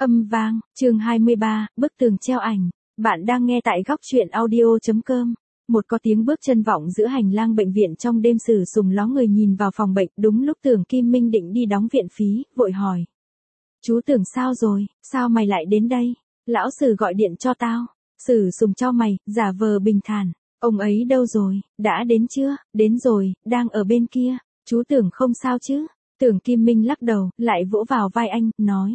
Âm vang, chương 23, bức tường treo ảnh. Bạn đang nghe tại góc truyện audio.com. Một có tiếng bước chân vọng giữa hành lang bệnh viện trong đêm. Sử Sùng ló người nhìn vào phòng bệnh, đúng lúc Tưởng Kim Minh định đi đóng viện phí, vội hỏi. Chú Tưởng sao rồi, sao mày lại đến đây? Lão Sử gọi điện cho tao. Sử Sùng chau mày, giả vờ bình thản. Ông ấy đâu rồi, đã đến chưa? Đến rồi, đang ở bên kia. Chú Tưởng không sao chứ? Tưởng Kim Minh lắc đầu, lại vỗ vào vai anh, nói.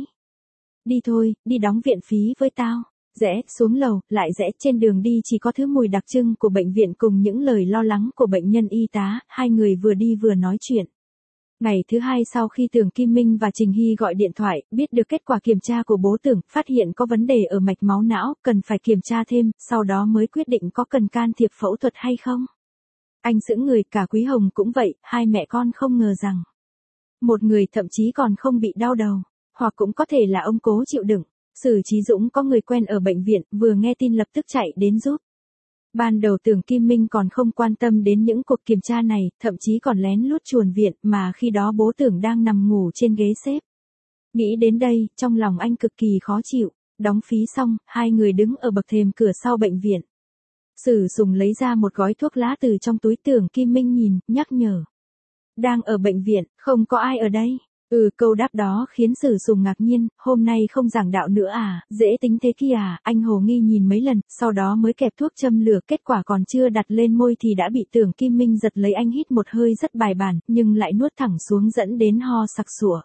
Đi thôi, đi đóng viện phí với tao. Rẽ xuống lầu, lại rẽ, trên đường đi chỉ có thứ mùi đặc trưng của bệnh viện cùng những lời lo lắng của bệnh nhân y tá. Hai người vừa đi vừa nói chuyện. Ngày thứ hai sau khi Tưởng Kim Minh và Trình Hy gọi điện thoại, biết được kết quả kiểm tra của bố Tưởng, phát hiện có vấn đề ở mạch máu não, cần phải kiểm tra thêm, sau đó mới quyết định có cần can thiệp phẫu thuật hay không. Anh sững người, cả Quý Hồng cũng vậy, hai mẹ con không ngờ rằng một người thậm chí còn không bị đau đầu, hoặc cũng có thể là ông cố chịu đựng. Sử Chí Dũng có người quen ở bệnh viện, vừa nghe tin lập tức chạy đến giúp. Ban đầu Tưởng Kim Minh còn không quan tâm đến những cuộc kiểm tra này, thậm chí còn lén lút chuồn viện, mà khi đó bố Tưởng đang nằm ngủ trên ghế xếp. Nghĩ đến đây, trong lòng anh cực kỳ khó chịu. Đóng phí xong, hai người đứng ở bậc thềm cửa sau bệnh viện. Sử Sùng lấy ra một gói thuốc lá từ trong túi. Tưởng Kim Minh nhìn, nhắc nhở. Đang ở bệnh viện, không có ai ở đây. Câu đáp đó khiến Sử Sùng ngạc nhiên, hôm nay không giảng đạo nữa à, dễ tính thế kia à, anh hồ nghi nhìn mấy lần, sau đó mới kẹp thuốc châm lửa, kết quả còn chưa đặt lên môi thì đã bị Tưởng Kim Minh giật lấy. Anh hít một hơi rất bài bản, nhưng lại nuốt thẳng xuống dẫn đến ho sặc sụa.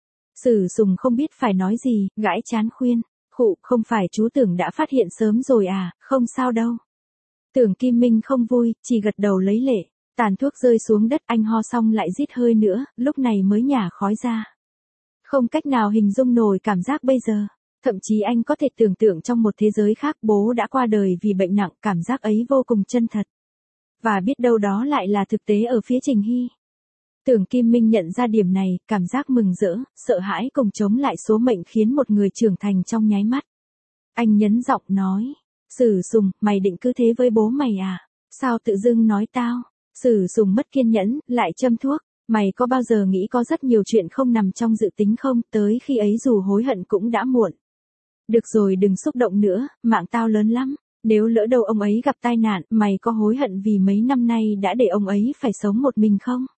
Sử Sùng không biết phải nói gì, gãi trán khuyên, khụ, không phải chú Tưởng đã phát hiện sớm rồi à, không sao đâu. Tưởng Kim Minh không vui, chỉ gật đầu lấy lệ. Tàn thuốc rơi xuống đất, anh ho xong lại rít hơi nữa, lúc này mới nhả khói ra. Không cách nào hình dung nổi cảm giác bây giờ. Thậm chí anh có thể tưởng tượng trong một thế giới khác bố đã qua đời vì bệnh nặng, cảm giác ấy vô cùng chân thật. Và biết đâu đó lại là thực tế ở phía Trình Hy. Tưởng Kim Minh nhận ra điểm này, cảm giác mừng rỡ, sợ hãi cùng chống lại số mệnh khiến một người trưởng thành trong nháy mắt. Anh nhấn giọng nói, Sử Sùng, mày định cứ thế với bố mày à? Sao tự dưng nói tao? Sử Sùng mất kiên nhẫn, lại châm thuốc. Mày có bao giờ nghĩ có rất nhiều chuyện không nằm trong dự tính không, tới khi ấy dù hối hận cũng đã muộn. Được rồi, đừng xúc động nữa, mạng tao lớn lắm. Nếu lỡ đâu ông ấy gặp tai nạn, mày có hối hận vì mấy năm nay đã để ông ấy phải sống một mình không?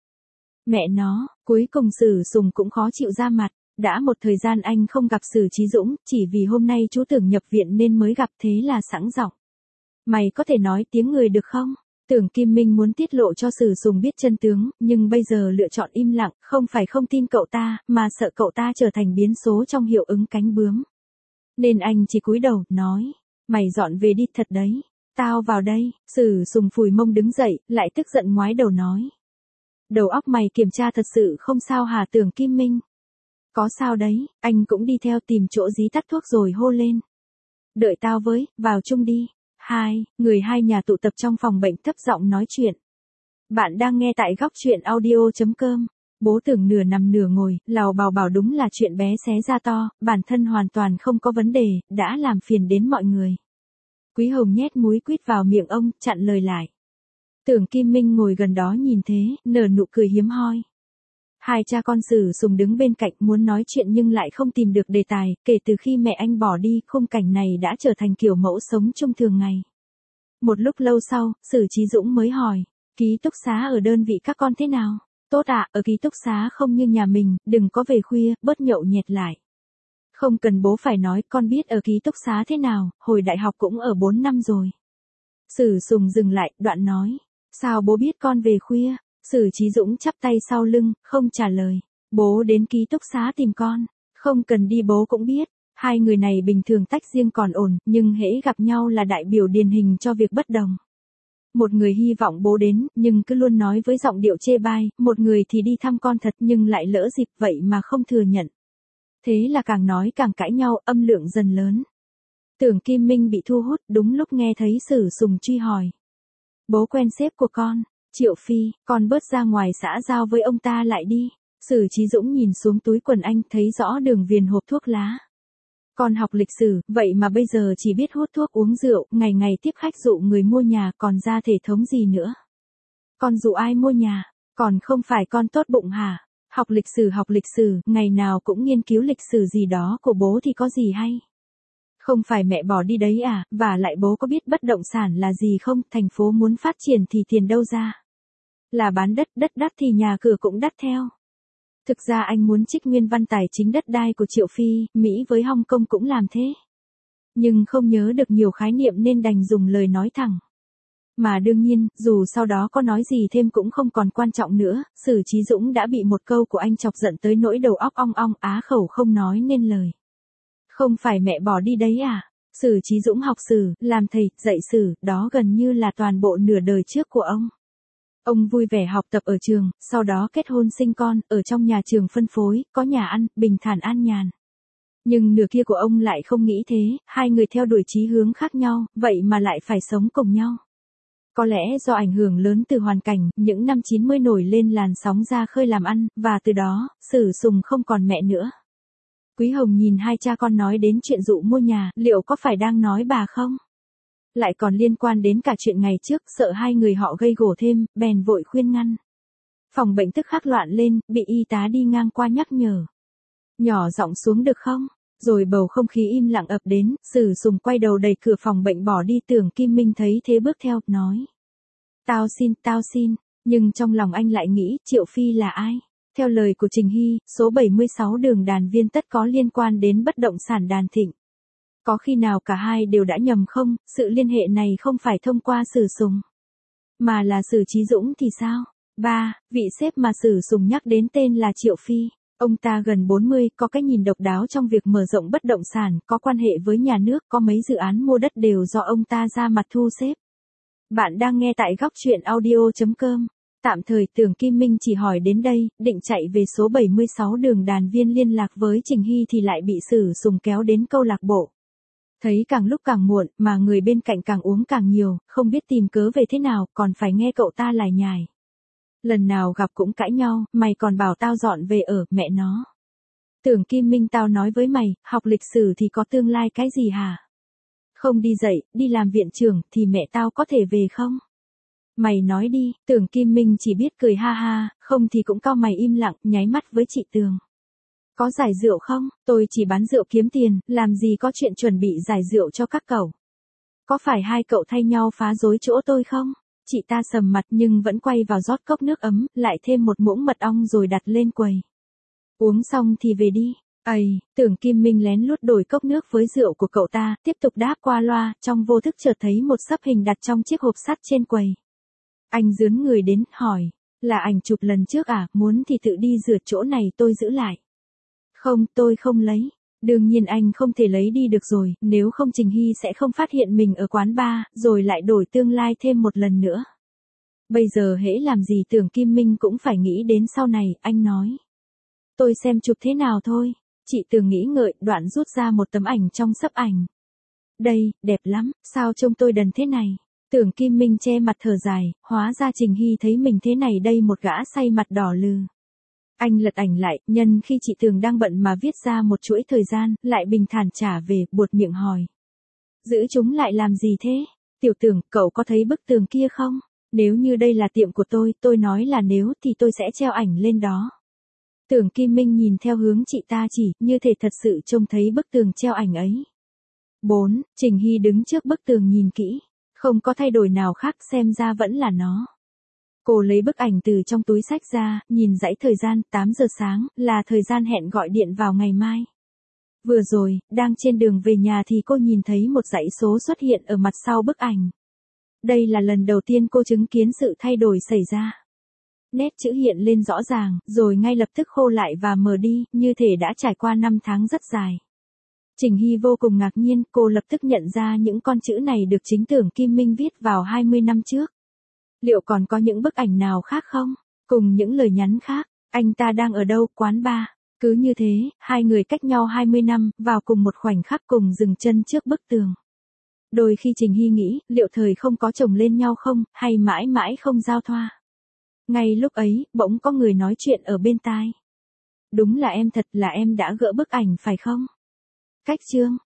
Mẹ nó, cuối cùng Sử Sùng cũng khó chịu ra mặt. Đã một thời gian anh không gặp Sử Chí Dũng, chỉ vì hôm nay chú Tưởng nhập viện nên mới gặp, thế là sẵn giọng. Mày có thể nói tiếng người được không? Tưởng Kim Minh muốn tiết lộ cho Sử Sùng biết chân tướng, nhưng bây giờ lựa chọn im lặng, không phải không tin cậu ta, mà sợ cậu ta trở thành biến số trong hiệu ứng cánh bướm. Nên anh chỉ cúi đầu, nói, mày dọn về đi thật đấy, tao vào đây. Sử Sùng phủi mông đứng dậy, lại tức giận ngoái đầu nói. Đầu óc mày kiểm tra thật sự không sao hả Tưởng Kim Minh? Có sao đấy, anh cũng đi theo tìm chỗ dí tắt thuốc rồi hô lên. Đợi tao với, vào chung đi. Người hai nhà tụ tập trong phòng bệnh thấp giọng nói chuyện. Bạn đang nghe tại góc truyện audio.com. Bố Tưởng nửa nằm nửa ngồi, lào bào bảo đúng là chuyện bé xé ra to, bản thân hoàn toàn không có vấn đề, đã làm phiền đến mọi người. Quý Hồng nhét múi quýt vào miệng ông, chặn lời lại. Tưởng Kim Minh ngồi gần đó nhìn thế, nở nụ cười hiếm hoi. Hai cha con Sử Sùng đứng bên cạnh muốn nói chuyện nhưng lại không tìm được đề tài, kể từ khi mẹ anh bỏ đi, khung cảnh này đã trở thành kiểu mẫu sống chung thường ngày. Một lúc lâu sau, Sử Chí Dũng mới hỏi, ký túc xá ở đơn vị các con thế nào? Tốt ạ, ở ký túc xá không như nhà mình, đừng có về khuya, bớt nhậu nhẹt lại. Không cần bố phải nói, con biết ở ký túc xá thế nào, hồi đại học cũng ở 4 năm rồi. Sử Sùng dừng lại, đoạn nói, sao bố biết con về khuya? Sử Chí Dũng chắp tay sau lưng, không trả lời. Bố đến ký túc xá tìm con. Không cần đi bố cũng biết. Hai người này bình thường tách riêng còn ổn, nhưng hễ gặp nhau là đại biểu điển hình cho việc bất đồng. Một người hy vọng bố đến, nhưng cứ luôn nói với giọng điệu chê bai. Một người thì đi thăm con thật nhưng lại lỡ dịp vậy mà không thừa nhận. Thế là càng nói càng cãi nhau, âm lượng dần lớn. Tưởng Kim Minh bị thu hút, đúng lúc nghe thấy Sử Sùng truy hỏi. Bố quen sếp của con. Triệu Phi, con bớt ra ngoài xã giao với ông ta lại đi. Sử Chí Dũng nhìn xuống túi quần anh, thấy rõ đường viền hộp thuốc lá. Con học lịch sử, vậy mà bây giờ chỉ biết hút thuốc uống rượu, ngày ngày tiếp khách dụ người mua nhà, còn ra thể thống gì nữa. Con dụ ai mua nhà, còn không phải con tốt bụng hả? học lịch sử, ngày nào cũng nghiên cứu lịch sử gì đó của bố thì có gì hay. Không phải mẹ bỏ đi đấy à, và lại bố có biết bất động sản là gì không, thành phố muốn phát triển thì tiền đâu ra. Là bán đất, đất đắt thì nhà cửa cũng đắt theo. Thực ra anh muốn trích nguyên văn tài chính đất đai của Triệu Phi, Mỹ với Hong Kong cũng làm thế. Nhưng không nhớ được nhiều khái niệm nên đành dùng lời nói thẳng. Mà đương nhiên, dù sau đó có nói gì thêm cũng không còn quan trọng nữa, Sử Chí Dũng đã bị một câu của anh chọc giận tới nỗi đầu óc ong ong, á khẩu không nói nên lời. Không phải mẹ bỏ đi đấy à? Sử Chí Dũng học sử, làm thầy, dạy sử, đó gần như là toàn bộ nửa đời trước của ông. Ông vui vẻ học tập ở trường, sau đó kết hôn sinh con, ở trong nhà trường phân phối, có nhà ăn, bình thản an nhàn. Nhưng nửa kia của ông lại không nghĩ thế, hai người theo đuổi chí hướng khác nhau, vậy mà lại phải sống cùng nhau. Có lẽ do ảnh hưởng lớn từ hoàn cảnh, những năm 90 nổi lên làn sóng ra khơi làm ăn, và từ đó, Sử Sùng không còn mẹ nữa. Quý Hồng nhìn hai cha con nói đến chuyện dụ mua nhà, liệu có phải đang nói bà không? Lại còn liên quan đến cả chuyện ngày trước, sợ hai người họ gây gổ thêm, bèn vội khuyên ngăn. Phòng bệnh tức khắc loạn lên, bị y tá đi ngang qua nhắc nhở. Nhỏ giọng xuống được không? Rồi bầu không khí im lặng ập đến, Sử Sùng quay đầu đẩy cửa phòng bệnh bỏ đi. Tưởng Kim Minh thấy thế bước theo, nói. Tao xin, nhưng trong lòng anh lại nghĩ, Triệu Phi là ai? Theo lời của Trình Hy, số 76 đường Đàn Viên tất có liên quan đến bất động sản Đàn Thịnh. Có khi nào cả hai đều đã nhầm không, sự liên hệ này không phải thông qua Sử Sùng, mà là Sử Chí Dũng thì sao? 3. Vị sếp mà Sử Sùng nhắc đến tên là Triệu Phi. Ông ta gần 40, có cái nhìn độc đáo trong việc mở rộng bất động sản, có quan hệ với nhà nước, có mấy dự án mua đất đều do ông ta ra mặt thu xếp. Bạn đang nghe tại góc truyện audio.com. Tạm thời Tưởng Kim Minh chỉ hỏi đến đây, định chạy về số 76 đường Đàn Viên liên lạc với Trình Hy thì lại bị Sử Sùng kéo đến câu lạc bộ. Thấy càng lúc càng muộn, mà người bên cạnh càng uống càng nhiều, không biết tìm cớ về thế nào, còn phải nghe cậu ta lải nhải. Lần nào gặp cũng cãi nhau, mày còn bảo tao dọn về ở, mẹ nó. Tưởng Kim Minh, tao nói với mày, học lịch sử thì có tương lai cái gì hả? Không đi dạy, đi làm viện trưởng, thì mẹ tao có thể về không? Mày nói đi. Tưởng Kim Minh chỉ biết cười ha ha, không thì cũng cau mày im lặng, nháy mắt với chị Tường. Có giải rượu không? Tôi chỉ bán rượu kiếm tiền, làm gì có chuyện chuẩn bị giải rượu cho các cậu. Có phải hai cậu thay nhau phá rối chỗ tôi không? Chị ta sầm mặt nhưng vẫn quay vào rót cốc nước ấm, lại thêm một muỗng mật ong rồi đặt lên quầy. Uống xong thì về đi. Tưởng Kim Minh lén lút đổi cốc nước với rượu của cậu ta, tiếp tục đáp qua loa, trong vô thức chợt thấy một xấp hình đặt trong chiếc hộp sắt trên quầy. Anh dướn người đến, hỏi, là ảnh chụp lần trước à, muốn thì tự đi rửa, chỗ này tôi giữ lại. Không, tôi không lấy. Đương nhiên anh không thể lấy đi được rồi, nếu không Trình Hy sẽ không phát hiện mình ở quán bar, rồi lại đổi tương lai thêm một lần nữa. Bây giờ hễ làm gì Tưởng Kim Minh cũng phải nghĩ đến sau này, anh nói. Tôi xem chụp thế nào thôi. Chị Tường nghĩ ngợi, đoạn rút ra một tấm ảnh trong xấp ảnh. Đây, đẹp lắm, sao trông tôi đần thế này? Tưởng Kim Minh che mặt thở dài, hóa ra Trình Hy thấy mình thế này đây, một gã say mặt đỏ lừ. Anh lật ảnh lại, nhân khi chị Tường đang bận mà viết ra một chuỗi thời gian, lại bình thản trả về, buột miệng hỏi. Giữ chúng lại làm gì thế? Tiểu Tưởng, cậu có thấy bức tường kia không? Nếu như đây là tiệm của tôi nói là nếu thì tôi sẽ treo ảnh lên đó. Tưởng Kim Minh nhìn theo hướng chị ta chỉ, như thể thật sự trông thấy bức tường treo ảnh ấy. 4. Trình Hy đứng trước bức tường nhìn kỹ. Không có thay đổi nào khác, xem ra vẫn là nó. Cô lấy bức ảnh từ trong túi xách ra, nhìn dãy thời gian, 8 giờ sáng, là thời gian hẹn gọi điện vào ngày mai. Vừa rồi, đang trên đường về nhà thì cô nhìn thấy một dãy số xuất hiện ở mặt sau bức ảnh. Đây là lần đầu tiên cô chứng kiến sự thay đổi xảy ra. Nét chữ hiện lên rõ ràng, rồi ngay lập tức khô lại và mờ đi, như thể đã trải qua 5 tháng rất dài. Trình Hy vô cùng ngạc nhiên, cô lập tức nhận ra những con chữ này được chính Tưởng Kim Minh viết vào 20 năm trước. Liệu còn có những bức ảnh nào khác không? Cùng những lời nhắn khác, anh ta đang ở đâu, quán bar. Cứ như thế, hai người cách nhau 20 năm, vào cùng một khoảnh khắc cùng dừng chân trước bức tường. Đôi khi Trình Hy nghĩ, liệu thời không có chồng lên nhau không, hay mãi mãi không giao thoa. Ngay lúc ấy, bỗng có người nói chuyện ở bên tai. Đúng là em, thật là em đã gỡ bức ảnh phải không? Cách chương.